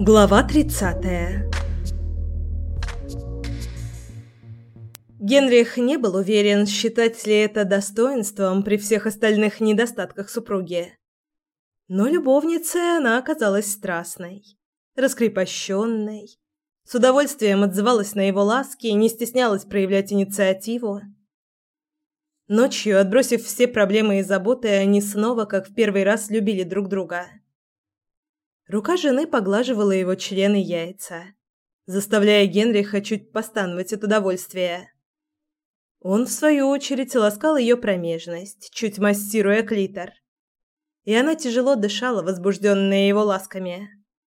Глава 30. Генрих не был уверен, считать ли это достоинством при всех остальных недостатках супруги. Но любовницей она оказалась страстной, раскрепощенной, с удовольствием отзывалась на его ласки и не стеснялась проявлять инициативу. Ночью, отбросив все проблемы и заботы, они снова, как в первый раз, любили друг друга. Рука жены поглаживала его член и яйца, заставляя Генриха чуть постановать от удовольствия. Он, в свою очередь, ласкал ее промежность, чуть массируя клитор. И она тяжело дышала, возбужденная его ласками.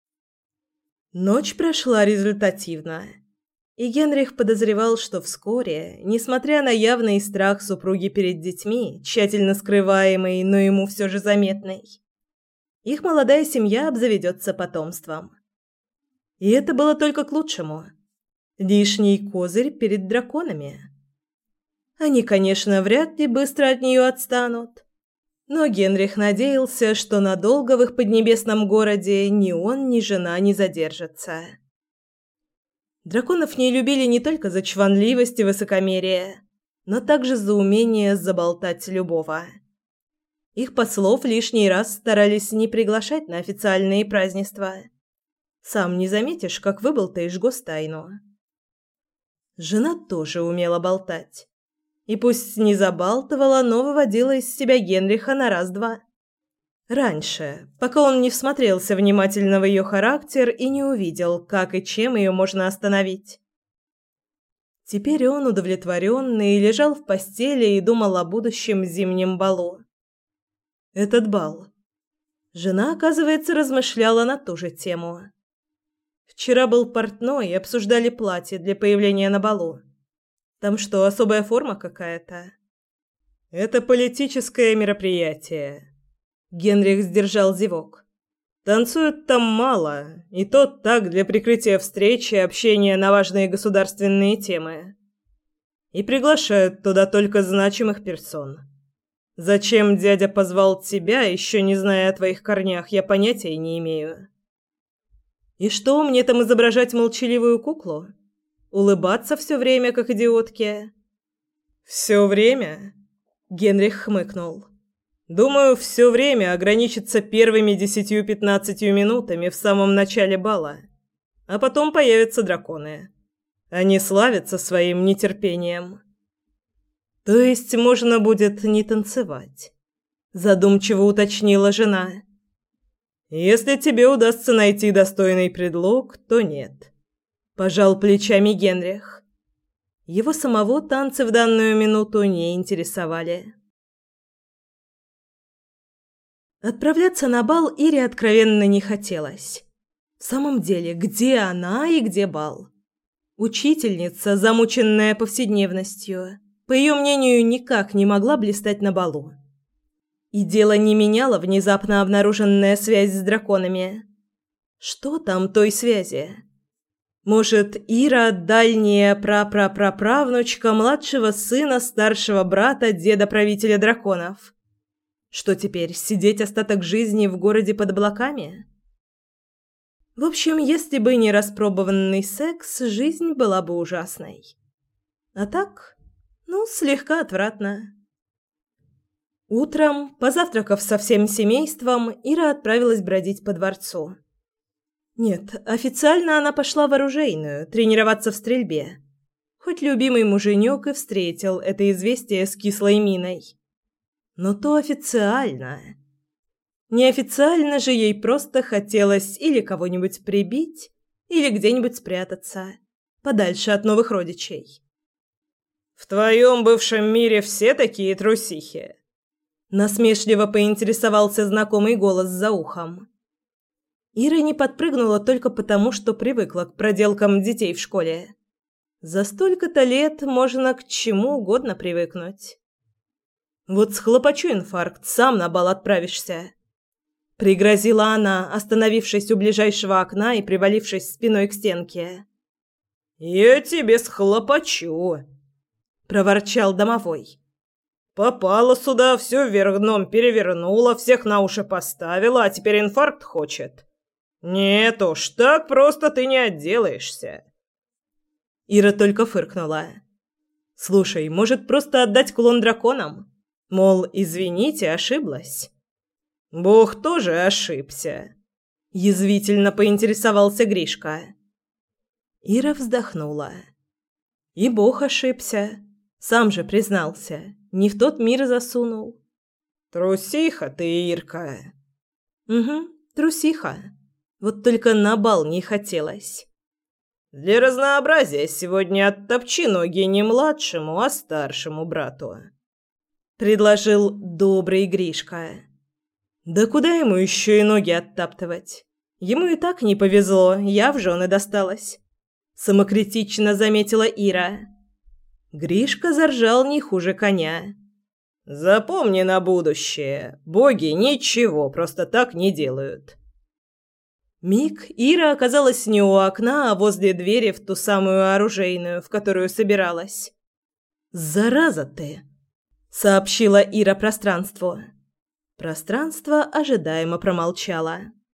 Ночь прошла результативно, и Генрих подозревал, что вскоре, несмотря на явный страх супруги перед детьми, тщательно скрываемый, но ему все же заметный, их молодая семья обзаведется потомством. И это было только к лучшему. Лишний козырь перед драконами. Они, конечно, вряд ли быстро от нее отстанут. Но Генрих надеялся, что надолго в их поднебесном городе ни он, ни жена не задержатся. Драконов не любили не только за чванливость и высокомерие, но также за умение заболтать любого. Их послов лишний раз старались не приглашать на официальные празднества. Сам не заметишь, как выболтаешь гостайну. Жена тоже умела болтать. И пусть не забалтывала, но выводила из себя Генриха на раз-два. Раньше, пока он не всмотрелся внимательно в ее характер и не увидел, как и чем ее можно остановить. Теперь он, удовлетворенный, лежал в постели и думал о будущем зимнем балу. Этот бал. Жена, оказывается, размышляла на ту же тему. Вчера был портной и обсуждали платье для появления на балу. Там что, особая форма какая-то? Это политическое мероприятие. Генрих сдержал зевок. Танцуют там мало, и то так для прикрытия встречи и общения на важные государственные темы. И приглашают туда только значимых персон. Зачем дядя позвал тебя, еще не зная о твоих корнях, я понятия не имею. И что, мне там изображать молчаливую куклу? Улыбаться все время, как идиотке? Все время? Генрих хмыкнул. Думаю, все время ограничится первыми 10-15 минутами в самом начале бала. А потом появятся драконы. Они славятся своим нетерпением. То есть можно будет не танцевать? Задумчиво уточнила жена. Если тебе удастся найти достойный предлог, то нет. Пожал плечами Генрих. Его самого танцы в данную минуту не интересовали. Отправляться на бал Ире откровенно не хотелось. В самом деле, где она и где бал? Учительница, замученная повседневностью, по ее мнению, никак не могла блистать на балу. И дело не меняло внезапно обнаруженная связь с драконами. Что там той связи? Может, Ира – дальняя прапраправнучка младшего сына старшего брата деда-правителя драконов? Что теперь, сидеть остаток жизни в городе под облаками? В общем, если бы не распробованный секс, жизнь была бы ужасной. А так, слегка отвратно. Утром, позавтракав со всем семейством, Ира отправилась бродить по дворцу. Нет, официально она пошла в оружейную, тренироваться в стрельбе. Хоть любимый муженек и встретил это известие с кислой миной. Но то официально. Неофициально же ей просто хотелось или кого-нибудь прибить, или где-нибудь спрятаться, подальше от новых родичей. «В твоем бывшем мире все такие трусихи?» Насмешливо поинтересовался знакомый голос за ухом. Ира не подпрыгнула только потому, что привыкла к проделкам детей в школе. За столько-то лет можно к чему угодно привыкнуть. Вот схлопочу инфаркт, сам на бал отправишься. Пригрозила она, остановившись у ближайшего окна и привалившись спиной к стенке. «Я тебе схлопочу», — проворчал домовой. «Попала сюда, все вверх дном перевернула, всех на уши поставила, а теперь инфаркт хочет. «Нет уж, так просто ты не отделаешься». Ира только фыркнула. «Слушай, может, просто отдать кулон драконам? Мол, извините, ошиблась». «Бог тоже ошибся», – язвительно поинтересовался Гришка. Ира вздохнула. И Бог ошибся. Сам же признался. Не в тот мир засунул. «Трусиха ты, Ирка». «Угу, трусиха. Вот только на бал не хотелось». «Для разнообразия сегодня оттопчи ноги не младшему, а старшему брату», – предложил добрый Гришка. «Да куда ему еще и ноги оттаптывать? Ему и так не повезло, я в жены досталась», – самокритично заметила Ира. Гришка заржал не хуже коня. «Запомни на будущее, боги ничего просто так не делают». Миг Ира оказалась не у окна, а возле двери в ту самую оружейную, в которую собиралась. «Зараза ты!» – сообщила Ира пространству. Пространство ожидаемо промолчало.